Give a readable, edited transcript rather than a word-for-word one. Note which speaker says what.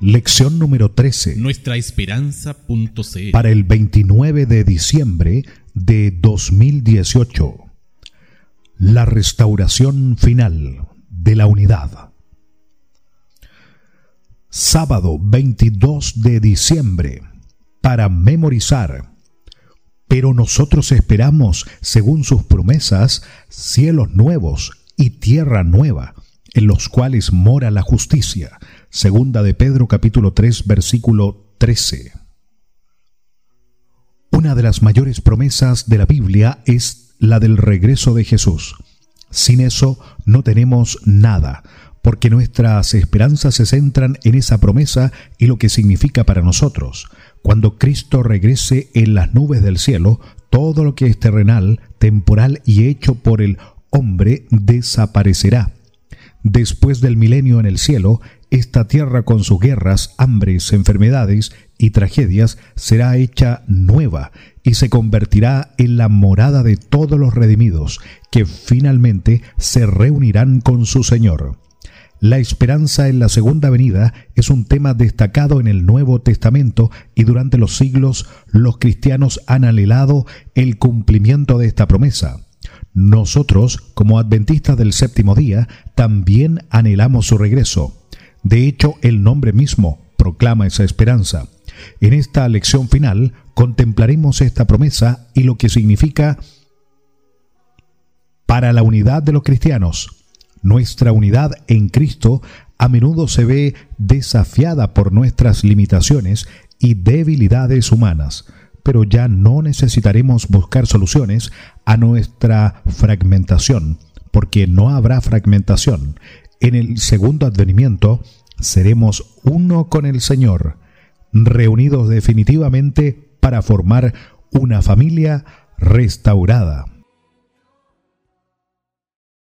Speaker 1: Lección número 13.
Speaker 2: Nuestraesperanza.cl.
Speaker 1: Para el 29 de diciembre de 2018. La restauración final de la unidad. Sábado 22 de diciembre. Para memorizar. Pero nosotros esperamos, según sus promesas, cielos nuevos y tierra nueva, en los cuales mora la justicia. Segunda de Pedro capítulo 3 versículo 13. Una de las mayores promesas de la Biblia es la del regreso de Jesús. Sin eso no tenemos nada, porque nuestras esperanzas se centran en esa promesa y lo que significa para nosotros. Cuando Cristo regrese en las nubes del cielo, todo lo que es terrenal, temporal y hecho por el hombre desaparecerá. Después del milenio en el cielo, esta tierra con sus guerras, hambres, enfermedades y tragedias será hecha nueva y se convertirá en la morada de todos los redimidos, que finalmente se reunirán con su Señor. La esperanza en la segunda venida es un tema destacado en el Nuevo Testamento y durante los siglos los cristianos han anhelado el cumplimiento de esta promesa. Nosotros, como adventistas del séptimo día, también anhelamos su regreso. De hecho, el nombre mismo proclama esa esperanza. En esta lección final contemplaremos esta promesa y lo que significa para la unidad de los cristianos. Nuestra unidad en Cristo a menudo se ve desafiada por nuestras limitaciones y debilidades humanas, pero ya no necesitaremos buscar soluciones a nuestra fragmentación, porque no habrá fragmentación. En el segundo advenimiento seremos uno con el Señor, reunidos definitivamente para formar una familia restaurada.